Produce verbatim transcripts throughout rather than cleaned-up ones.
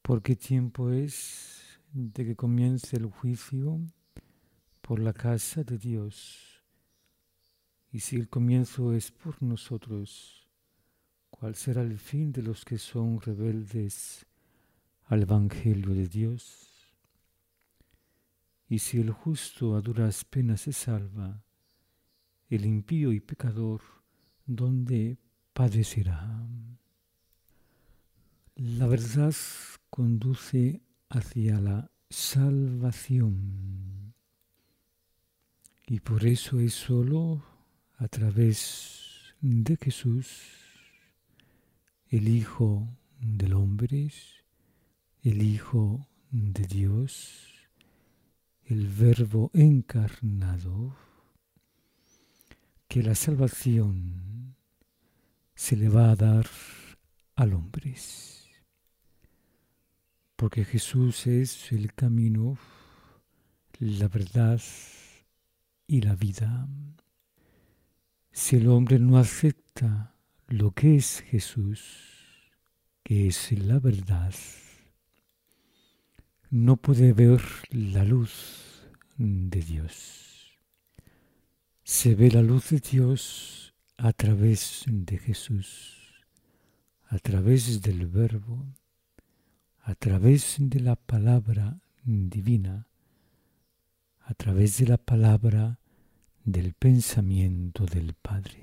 porque tiempo es de que comience el juicio por la casa de Dios. Y si el comienzo es por nosotros, ¿cuál será el fin de los que son rebeldes al Evangelio de Dios? Y si el justo a duras penas se salva, el impío y pecador, ¿dónde padecerá? La verdad conduce hacia la salvación. Y por eso es solo a través de Jesús, el Hijo del Hombre, el Hijo de Dios, el Verbo encarnado, que la salvación se le va a dar al hombre. Porque Jesús es el camino, la verdad y la vida. Si el hombre no acepta lo que es Jesús, que es la verdad, no puede ver la luz de Dios. Se ve la luz de Dios a través de Jesús, a través del Verbo, a través de la palabra divina, a través de la palabra del pensamiento del Padre.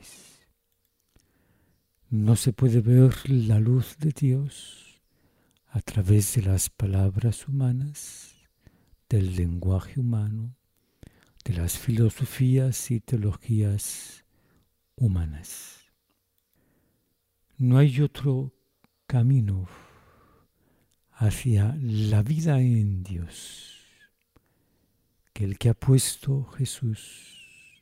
No se puede ver la luz de Dios a través de las palabras humanas, del lenguaje humano, de las filosofías y teologías humanas. No hay otro camino hacia la vida en Dios que el que ha puesto Jesús,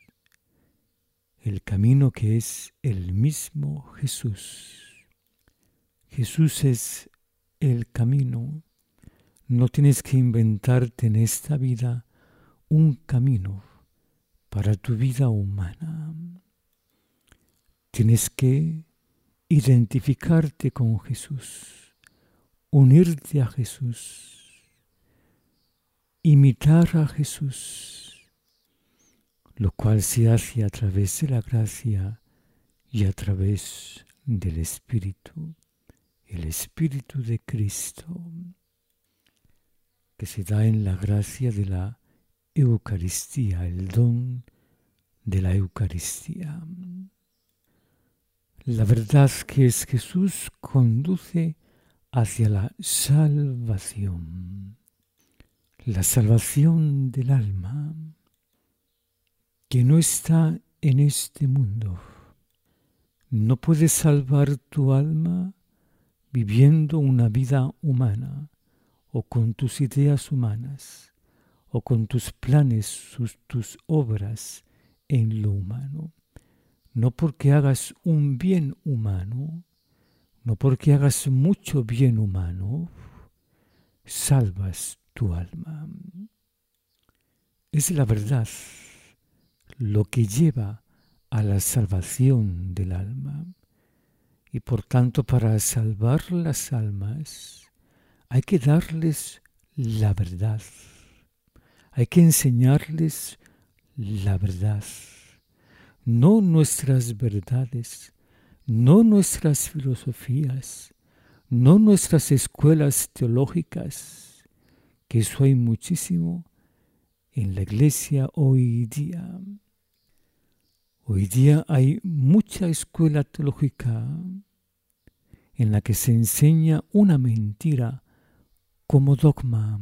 el camino que es el mismo Jesús. Jesús es el camino. No tienes que inventarte en esta vida un camino para tu vida humana. Tienes que identificarte con Jesús, unirte a Jesús, imitar a Jesús, lo cual se hace a través de la gracia y a través del Espíritu, el Espíritu de Cristo, que se da en la gracia de la Eucaristía, el don de la Eucaristía. La verdad que es Jesús conduce hacia la salvación, la salvación del alma, que no está en este mundo. No puedes salvar tu alma viviendo una vida humana, o con tus ideas humanas, o con tus planes, sus, tus obras en lo humano. No porque hagas un bien humano, no porque hagas mucho bien humano, salvas tu alma. Es la verdad lo que lleva a la salvación del alma. Y por tanto, para salvar las almas, hay que darles la verdad. Hay que enseñarles la verdad. No nuestras verdades, no nuestras filosofías, no nuestras escuelas teológicas, que eso hay muchísimo en la iglesia hoy día. Hoy día hay mucha escuela teológica en la que se enseña una mentira como dogma.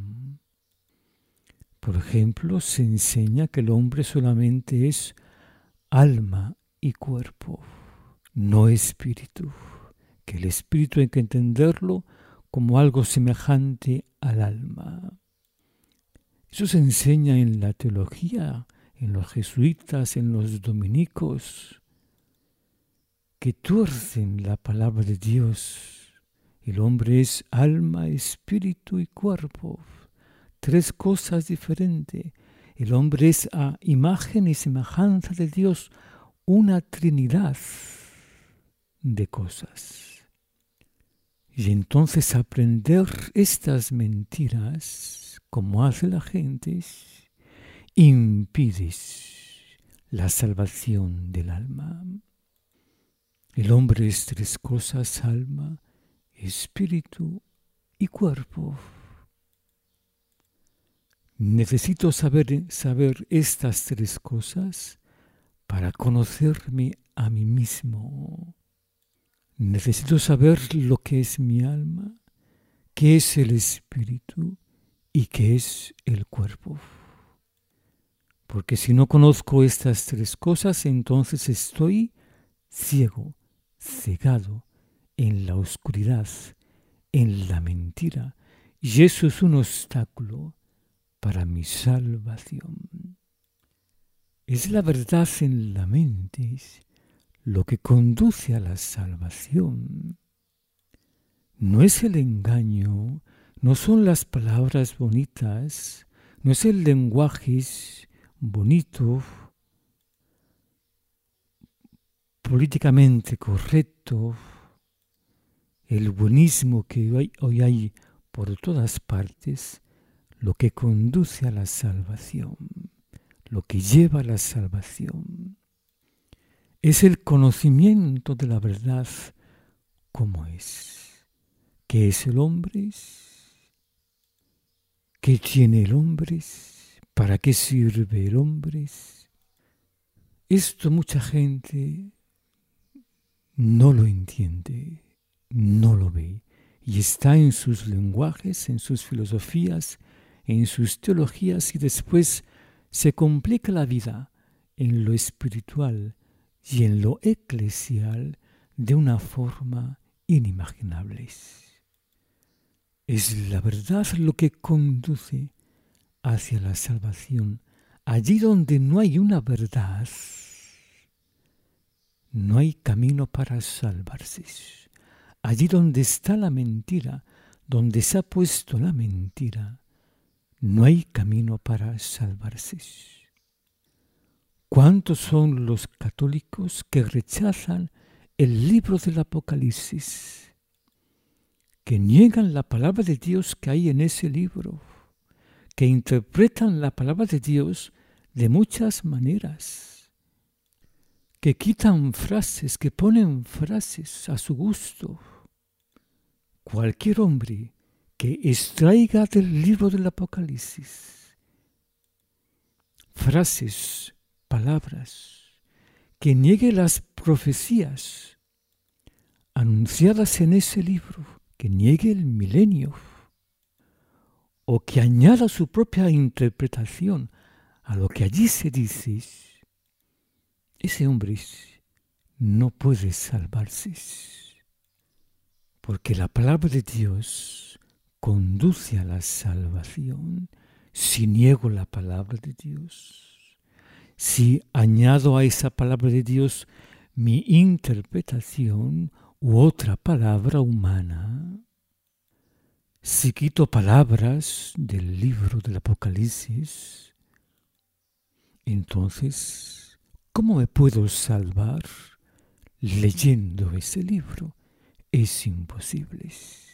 Por ejemplo, se enseña que el hombre solamente es alma y cuerpo, no espíritu, que el espíritu hay que entenderlo como algo semejante al alma. Eso se enseña en la teología, en los jesuitas, en los dominicos, que tuercen la palabra de Dios. El hombre es alma, espíritu y cuerpo, tres cosas diferentes. El hombre es a imagen y semejanza de Dios, una trinidad de cosas. Y entonces aprender estas mentiras, como hace la gente, impides la salvación del alma. El hombre es tres cosas: alma, espíritu y cuerpo. Necesito saber, saber estas tres cosas para conocerme a mí mismo. Necesito saber lo que es mi alma, qué es el espíritu y qué es el cuerpo. Porque si no conozco estas tres cosas, entonces estoy ciego, cegado en la oscuridad, en la mentira. Y eso es un obstáculo para mi salvación. Es la verdad en la mente lo que conduce a la salvación. No es el engaño, no son las palabras bonitas, no es el lenguaje bonito, políticamente correcto, el buenismo que hoy, hoy hay por todas partes, lo que conduce a la salvación, lo que lleva a la salvación. Es el conocimiento de la verdad como es. ¿Qué es el hombre? ¿Qué tiene el hombre? ¿Para qué sirve el hombre? Esto mucha gente no lo entiende, no lo ve, y está en sus lenguajes, en sus filosofías, en sus teologías, y después se complica la vida en lo espiritual y en lo eclesial de una forma inimaginable. Es la verdad lo que conduce hacia la salvación. Allí donde no hay una verdad, no hay camino para salvarse. Allí donde está la mentira, donde se ha puesto la mentira, no hay camino para salvarse. ¿Cuántos son los católicos que rechazan el libro del Apocalipsis, que niegan la palabra de Dios que hay en ese libro, que interpretan la palabra de Dios de muchas maneras, que quitan frases, que ponen frases a su gusto? Cualquier hombre que extraiga del libro del Apocalipsis frases, palabras, que niegue las profecías anunciadas en ese libro, que niegue el milenio, o que añada su propia interpretación a lo que allí se dice, ese hombre no puede salvarse, porque la palabra de Dios conduce a la salvación. Si niego la palabra de Dios, si añado a esa palabra de Dios mi interpretación u otra palabra humana, si quito palabras del libro del Apocalipsis, entonces, ¿cómo me puedo salvar leyendo ese libro? Es imposible.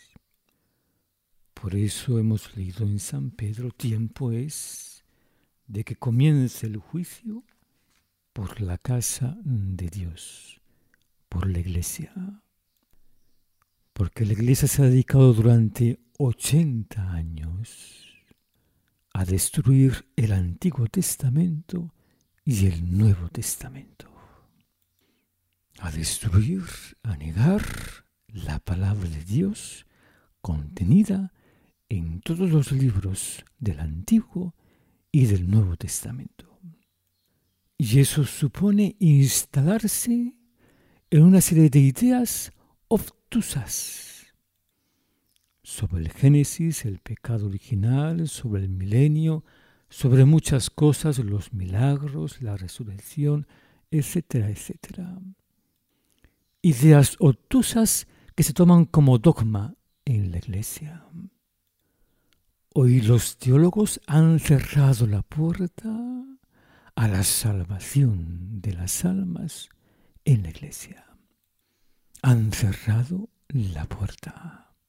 Por eso hemos leído en San Pedro: tiempo es de que comience el juicio por la casa de Dios, por la iglesia. Porque la iglesia se ha dedicado durante ochenta años a destruir el Antiguo Testamento y el Nuevo Testamento. A destruir, a negar la palabra de Dios contenida en todos los libros del Antiguo y del Nuevo Testamento. Y eso supone instalarse en una serie de ideas obtusas sobre el Génesis, el pecado original, sobre el milenio, sobre muchas cosas, los milagros, la resurrección, etcétera, etcétera. Ideas obtusas que se toman como dogma en la iglesia. Hoy los teólogos han cerrado la puerta a la salvación de las almas en la iglesia. Han cerrado la puerta.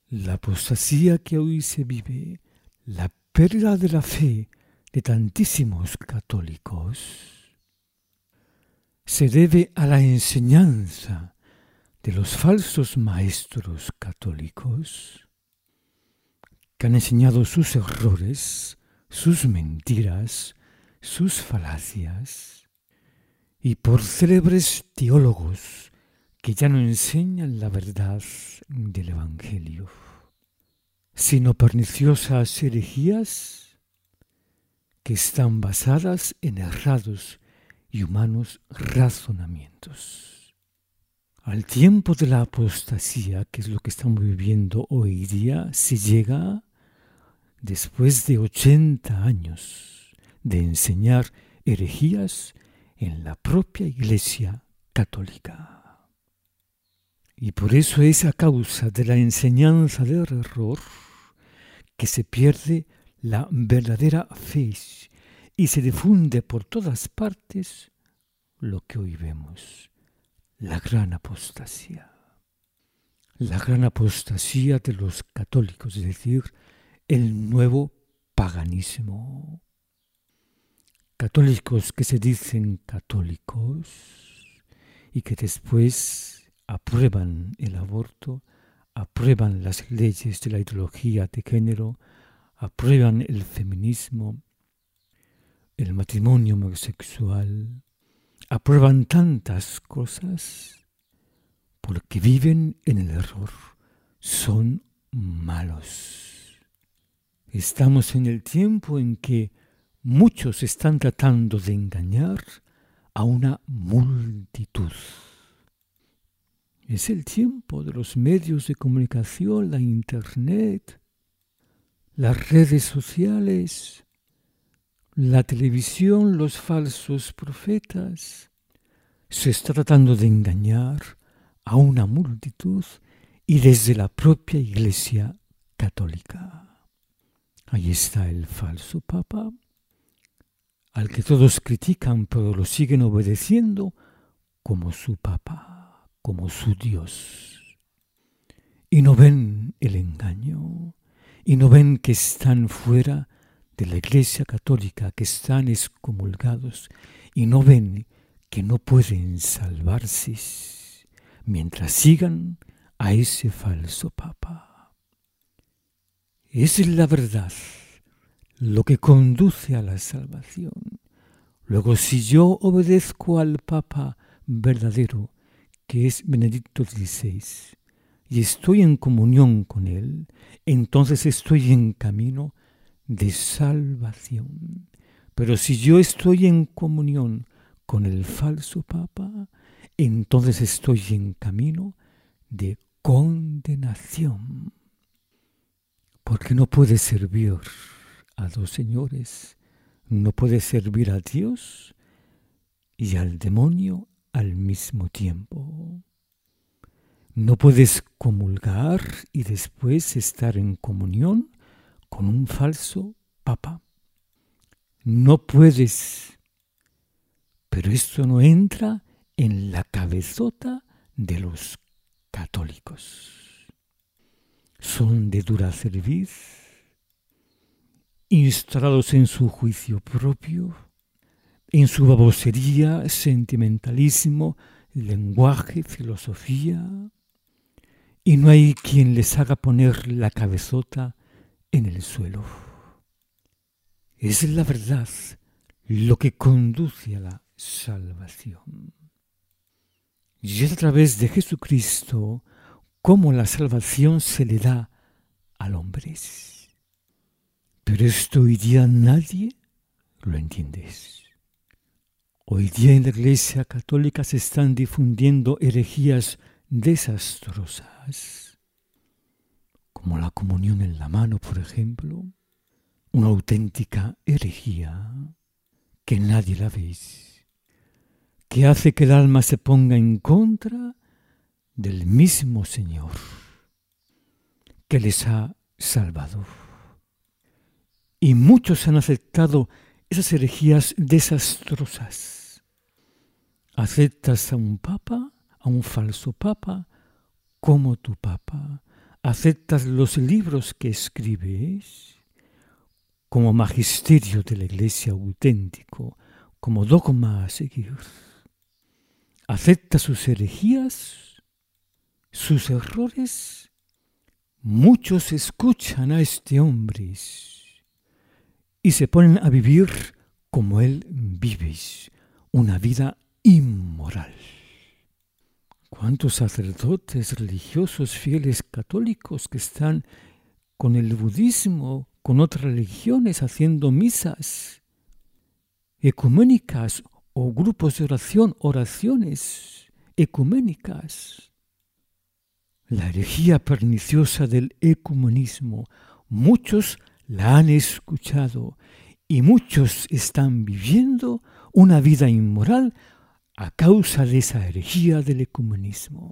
La apostasía que hoy se vive, la pérdida de la fe de tantísimos católicos, se debe a la enseñanza de los falsos maestros católicos que han enseñado sus errores, sus mentiras, sus falacias, y por célebres teólogos que ya no enseñan la verdad del Evangelio, sino perniciosas herejías que están basadas en errados y humanos razonamientos. Al tiempo de la apostasía, que es lo que estamos viviendo hoy día, se llega después de ochenta años de enseñar herejías en la propia Iglesia católica. Y por eso es a causa de la enseñanza del error que se pierde la verdadera fe y se difunde por todas partes lo que hoy vemos, la gran apostasía. La gran apostasía de los católicos, es decir, el nuevo paganismo. Católicos que se dicen católicos y que después aprueban el aborto, aprueban las leyes de la ideología de género, aprueban el feminismo, el matrimonio homosexual, aprueban tantas cosas porque viven en el error, son malos. Estamos en el tiempo en que muchos están tratando de engañar a una multitud. Es el tiempo de los medios de comunicación, la internet, las redes sociales, la televisión, los falsos profetas. Se está tratando de engañar a una multitud y desde la propia Iglesia católica. Ahí está el falso Papa, al que todos critican pero lo siguen obedeciendo como su Papa, como su Dios. Y no ven el engaño, y no ven que están fuera de la Iglesia católica, que están excomulgados, y no ven que no pueden salvarse mientras sigan a ese falso Papa. Esa es la verdad, lo que conduce a la salvación. Luego, si yo obedezco al Papa verdadero, que es Benedicto dieciséis, y estoy en comunión con él, entonces estoy en camino de salvación. Pero si yo estoy en comunión con el falso Papa, entonces estoy en camino de condenación. Porque no puede servir a dos señores, no puede servir a Dios y al demonio al mismo tiempo. No puedes comulgar y después estar en comunión con un falso papa. No puedes. Pero esto no entra en la cabezota de los católicos. Son de dura cerviz, instalados en su juicio propio, en su babosería, sentimentalismo, lenguaje, filosofía, y no hay quien les haga poner la cabezota en el suelo. Es la verdad lo que conduce a la salvación. Y es a través de Jesucristo cómo la salvación se le da al hombre. Pero esto hoy día nadie lo entiende. Hoy día en la Iglesia Católica se están difundiendo herejías desastrosas, como la comunión en la mano, por ejemplo, una auténtica herejía que nadie la ve, que hace que el alma se ponga en contra del mismo Señor que les ha salvado. Y muchos han aceptado esas herejías desastrosas. Aceptas a un papa, a un falso papa, como tu papa. ¿Aceptas los libros que escribes como magisterio de la Iglesia auténtico, como dogma a seguir? ¿Aceptas sus herejías, sus errores? Muchos escuchan a este hombre y se ponen a vivir como él vive, una vida inmoral. ¿Cuántos sacerdotes religiosos fieles católicos que están con el budismo, con otras religiones, haciendo misas ecuménicas o grupos de oración, oraciones ecuménicas? La herejía perniciosa del ecumenismo, muchos la han escuchado y muchos están viviendo una vida inmoral a causa de esa herejía del ecumenismo.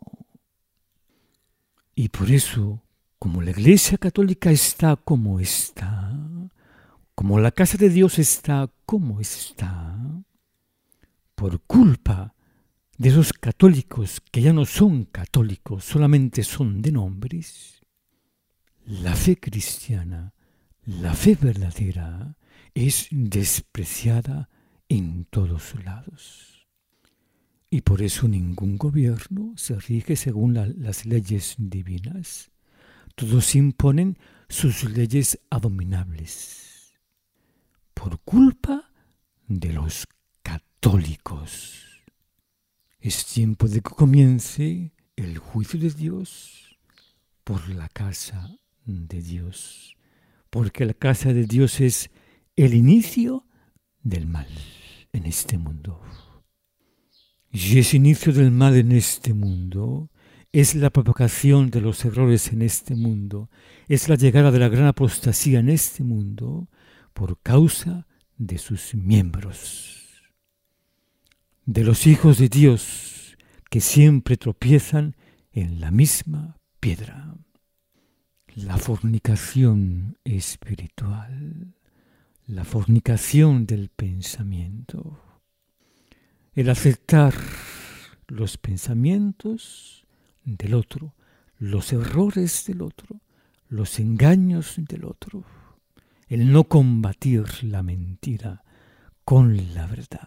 Y por eso, como la Iglesia Católica está como está, como la casa de Dios está como está, por culpa de esos católicos que ya no son católicos, solamente son de nombres, la fe cristiana, la fe verdadera, es despreciada en todos lados. Y por eso ningún gobierno se rige según la, las leyes divinas. Todos imponen sus leyes abominables por culpa de los católicos. Es tiempo de que comience el juicio de Dios por la casa de Dios, porque la casa de Dios es el inicio del mal en este mundo. Y ese inicio del mal en este mundo es la propagación de los errores en este mundo, es la llegada de la gran apostasía en este mundo por causa de sus miembros, de los hijos de Dios que siempre tropiezan en la misma piedra. La fornicación espiritual, la fornicación del pensamiento, el aceptar los pensamientos del otro, los errores del otro, los engaños del otro, el no combatir la mentira con la verdad,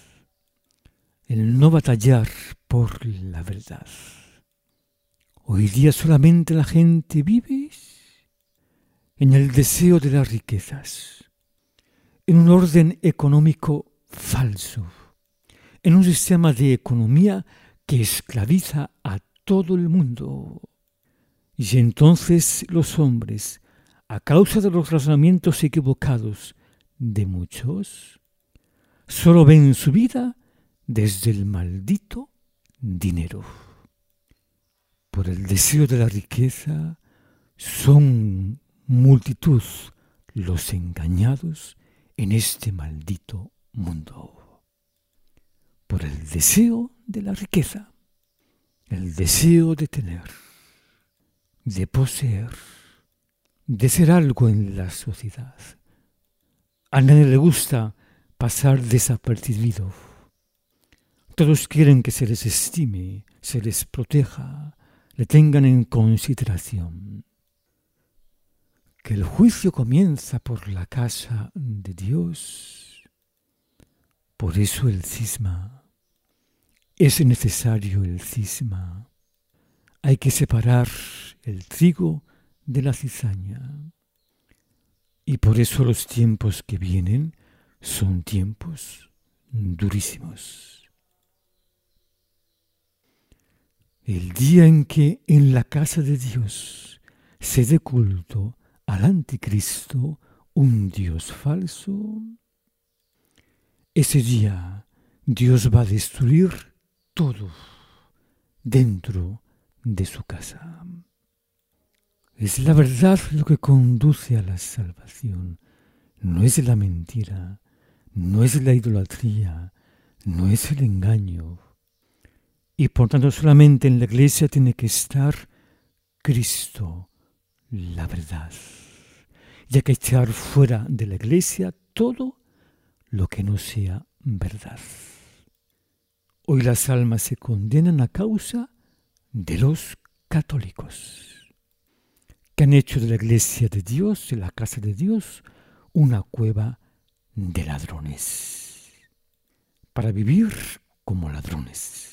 el no batallar por la verdad. Hoy día solamente la gente vive en el deseo de las riquezas, en un orden económico falso, en un sistema de economía que esclaviza a todo el mundo. Y entonces los hombres, a causa de los razonamientos equivocados de muchos, solo ven su vida desde el maldito dinero. Por el deseo de la riqueza son multitud los engañados en este maldito mundo. Por el deseo de la riqueza, el deseo de tener, de poseer, de ser algo en la sociedad. A nadie le gusta pasar desapercibido. Todos quieren que se les estime, se les proteja, le tengan en consideración. Que el juicio comienza por la casa de Dios. Por eso el cisma. Es necesario el cisma. Hay que separar el trigo de la cizaña. Y por eso los tiempos que vienen son tiempos durísimos. El día en que en la casa de Dios se dé culto al anticristo, un Dios falso, ese día Dios va a destruir todo dentro de su casa. Es la verdad lo que conduce a la salvación, no es la mentira, no es la idolatría, no es el engaño. Y por tanto solamente en la iglesia tiene que estar Cristo, la verdad. Y hay que echar fuera de la iglesia todo lo que no sea verdad. Hoy las almas se condenan a causa de los católicos. han hecho de la iglesia de Dios, de la casa de Dios, una cueva de ladrones, para vivir como ladrones.